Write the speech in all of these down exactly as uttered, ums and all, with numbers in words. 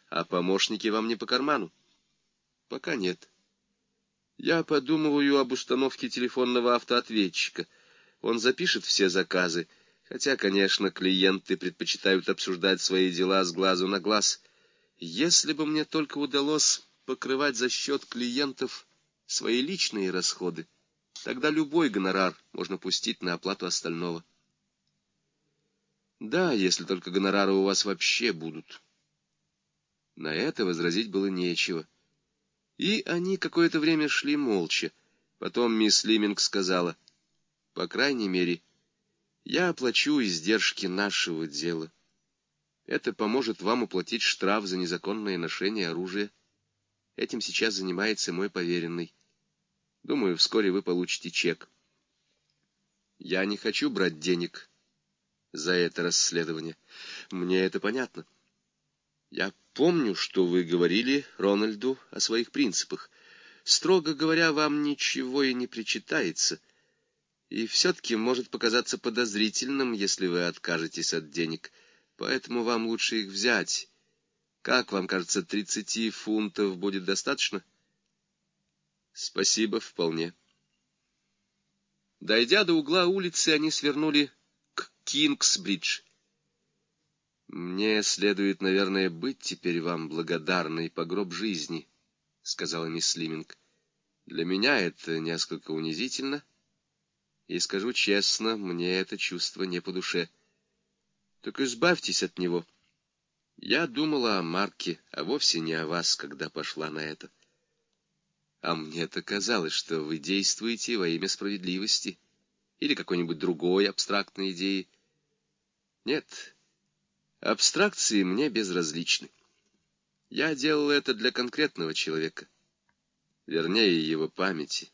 А помощники вам не по карману? Пока нет. Я подумываю об установке телефонного автоответчика. Он запишет все заказы, хотя, конечно, клиенты предпочитают обсуждать свои дела с глазу на глаз. Если бы мне только удалось покрывать за счет клиентов свои личные расходы, тогда любой гонорар можно пустить на оплату остального. Да, если только гонорары у вас вообще будут. На это возразить было нечего. И они какое-то время шли молча. Потом мисс Лиминг сказала: «По крайней мере, я оплачу издержки нашего дела. Это поможет вам уплатить штраф за незаконное ношение оружия. Этим сейчас занимается мой поверенный. Думаю, вскоре вы получите чек». Я не хочу брать денег за это расследование. Мне это понятно. Я помню, что вы говорили Рональду о своих принципах. Строго говоря, вам ничего и не причитается. И все-таки может показаться подозрительным, если вы откажетесь от денег. Поэтому вам лучше их взять. Как вам кажется, тридцати фунтов будет достаточно? Спасибо, вполне. Дойдя до угла улицы, они свернули к Кингсбридж. «Мне следует, наверное, быть теперь вам благодарной по гроб жизни», — сказала мисс Лиминг. «Для меня это несколько унизительно, и, скажу честно, мне это чувство не по душе. Так избавьтесь от него. Я думала о Марке, а вовсе не о вас, когда пошла на это. А мне-то казалось, что вы действуете во имя справедливости или какой-нибудь другой абстрактной идеи. Нет, абстракции мне безразличны. Я делал это для конкретного человека, вернее, его памяти».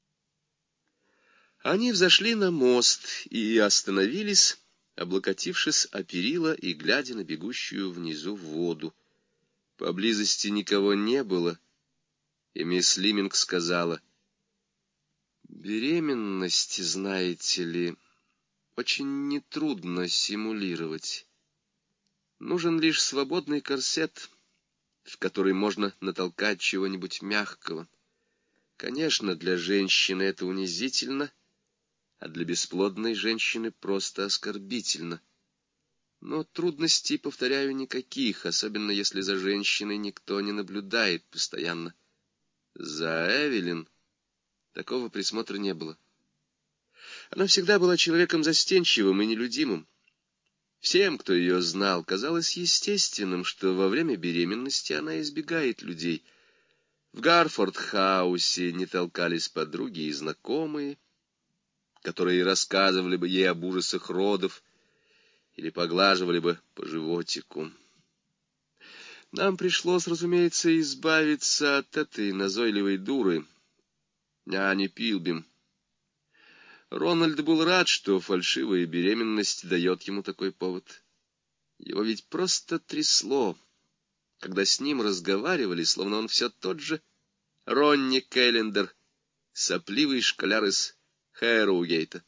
Они взошли на мост и остановились, облокотившись о перила и глядя на бегущую внизу воду. Поблизости никого не было, и мисс Лиминг сказала: «Беременность, знаете ли, очень нетрудно симулировать. Нужен лишь свободный корсет, в который можно натолкать чего-нибудь мягкого. Конечно, для женщины это унизительно, а для бесплодной женщины просто оскорбительно. Но трудностей, повторяю, никаких, особенно если за женщиной никто не наблюдает постоянно. За Эвелин такого присмотра не было. Она всегда была человеком застенчивым и нелюдимым. Всем, кто ее знал, казалось естественным, что во время беременности она избегает людей. В Гарфорд-хаусе не толкались подруги и знакомые, которые рассказывали бы ей об ужасах родов или поглаживали бы по животику. Нам пришлось, разумеется, избавиться от этой назойливой дуры, няни Пилбим. Рональд был рад, что фальшивая беременность дает ему такой повод. Его ведь просто трясло, когда с ним разговаривали, словно он все тот же Ронни Келлендер, сопливый школяр из Хэроугейта.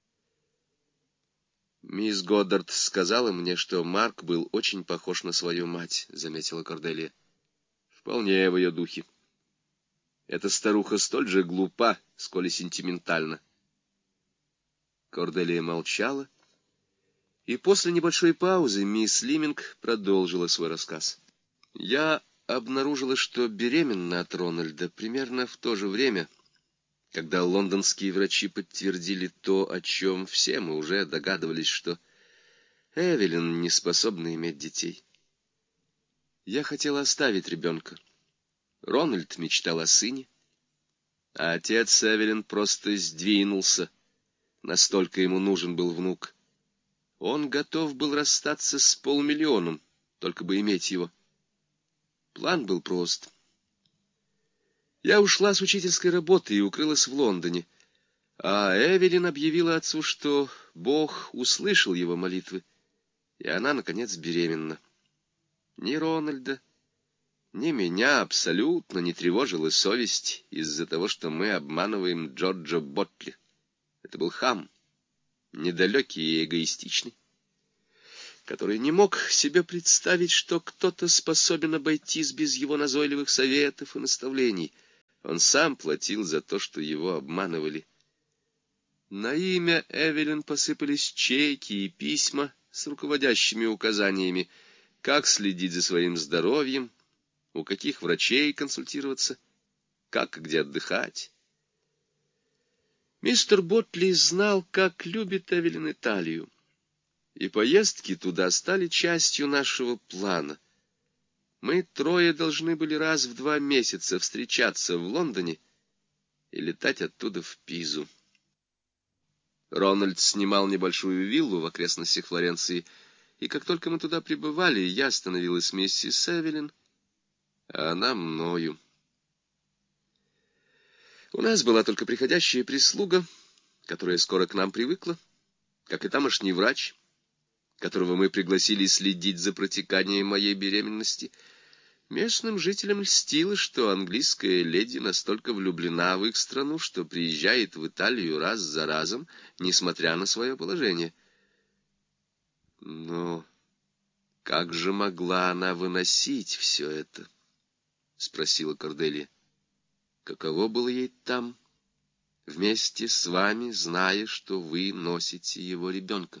«Мисс Годдард сказала мне, что Марк был очень похож на свою мать», — заметила Корделия. «Вполне в ее духе. Эта старуха столь же глупа, сколь и сентиментальна». Корделия молчала, и после небольшой паузы мисс Лиминг продолжила свой рассказ. «Я обнаружила, что беременна от Рональда примерно в то же время, когда лондонские врачи подтвердили то, о чем все мы уже догадывались, что Эвелин не способна иметь детей. Я хотела оставить ребенка. Рональд мечтал о сыне, а отец Эвелин просто сдвинулся, настолько ему нужен был внук. Он готов был расстаться с полмиллионом, только бы иметь его. План был прост. Я ушла с учительской работы и укрылась в Лондоне, а Эвелин объявила отцу, что Бог услышал его молитвы, и она, наконец, беременна. Ни Рональда, ни меня абсолютно не тревожила совесть из-за того, что мы обманываем Джорджа Ботли. Это был хам, недалекий и эгоистичный. который не мог себе представить, что кто-то способен обойтись без его назойливых советов и наставлений. Он сам платил за то, что его обманывали. На имя Эвелин посыпались чеки и письма с руководящими указаниями, как следить за своим здоровьем, у каких врачей консультироваться, как и где отдыхать. Мистер Ботли знал, как любит Эвелин Италию, и поездки туда стали частью нашего плана. Мы трое должны были раз в два месяца встречаться в Лондоне и летать оттуда в Пизу. Рональд снимал небольшую виллу в окрестностях Флоренции, и как только мы туда прибывали, я становилась миссис Эвелин, а она мною. У нас была только приходящая прислуга, которая скоро к нам привыкла, как и тамошний врач, которого мы пригласили следить за протеканием моей беременности. Местным жителям льстило, что английская леди настолько влюблена в их страну, что приезжает в Италию раз за разом, несмотря на свое положение. Но как же могла она выносить все это? — спросила Корделия. — Каково было ей там, вместе с вами, зная, что вы носите его ребенка?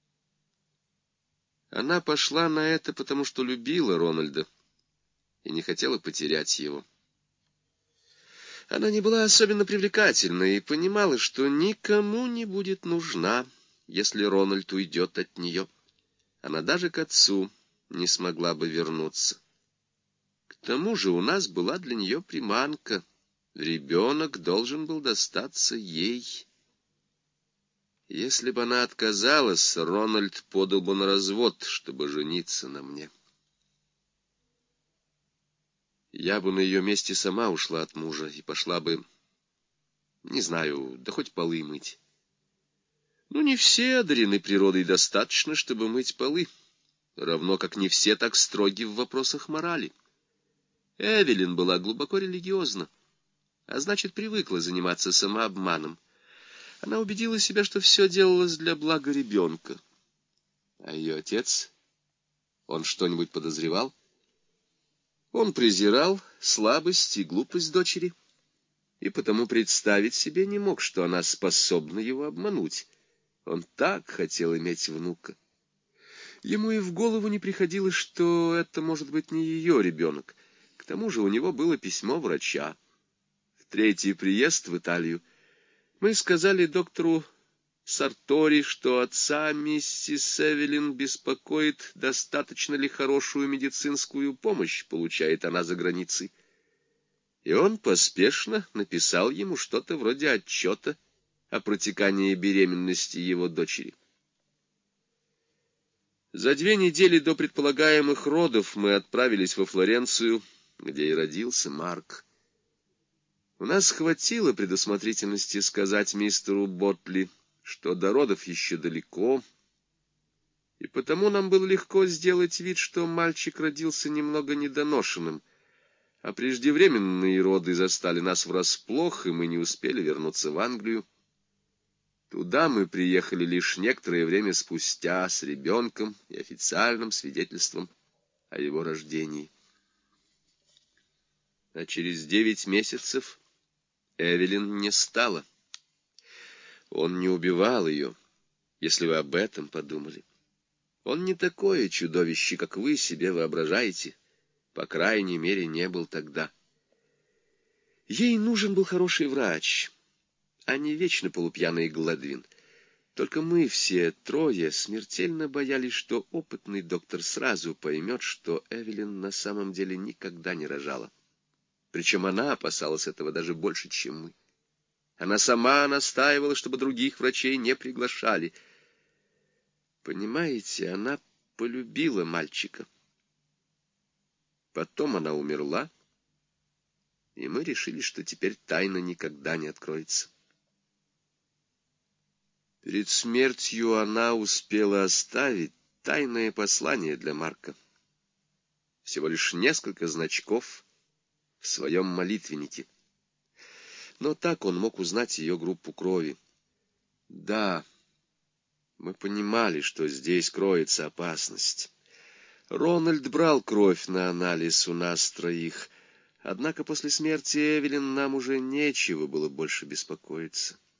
Она пошла на это, потому что любила Рональда и не хотела потерять его. Она не была особенно привлекательна и понимала, что никому не будет нужна, если Рональд уйдет от нее. Она даже к отцу не смогла бы вернуться. К тому же у нас была для нее приманка. Ребенок должен был достаться ей. Если бы она отказалась, Рональд подал бы на развод, чтобы жениться на мне. Я бы на ее месте сама ушла от мужа и пошла бы, не знаю, да хоть полы мыть. Но не все одарены природой достаточно, чтобы мыть полы, равно как не все так строги в вопросах морали. Эвелин была глубоко религиозна, а значит, привыкла заниматься самообманом. Она убедила себя, что все делалось для блага ребенка. А ее отец, он что-нибудь подозревал? Он презирал слабость и глупость дочери, и потому представить себе не мог, что она способна его обмануть. Он так хотел иметь внука. Ему и в голову не приходило, что это может быть не ее ребенок. К тому же у него было письмо врача. В третий приезд в Италию мы сказали доктору Сартори, что отца миссис Эвелин беспокоит, достаточно ли хорошую медицинскую помощь получает она за границей. И он поспешно написал ему что-то вроде отчета о протекании беременности его дочери. За две недели до предполагаемых родов мы отправились во Флоренцию, где и родился Марк. У нас хватило предусмотрительности сказать мистеру Ботли, что до родов еще далеко, и потому нам было легко сделать вид, что мальчик родился немного недоношенным, а преждевременные роды застали нас врасплох, и мы не успели вернуться в Англию. Туда мы приехали лишь некоторое время спустя с ребенком и официальным свидетельством о его рождении. А через девять месяцев Эвелин не стало. Он не убивал ее, если вы об этом подумали. Он не такое чудовище, как вы себе воображаете. По крайней мере, не был тогда. Ей нужен был хороший врач, а не вечно полупьяный Гладвин. Только мы все трое смертельно боялись, что опытный доктор сразу поймет, что Эвелин на самом деле никогда не рожала. Причем она опасалась этого даже больше, чем мы. Она сама настаивала, чтобы других врачей не приглашали. Понимаете, она полюбила мальчика. Потом она умерла, и мы решили, что теперь тайна никогда не откроется. Перед смертью она успела оставить тайное послание для Марка. Всего лишь несколько значков в своем молитвеннике. Но так он мог узнать ее группу крови. Да, Мы понимали, что здесь кроется опасность. Рональд брал кровь на анализ у нас троих, однако после смерти Эвелин нам уже нечего было больше беспокоиться.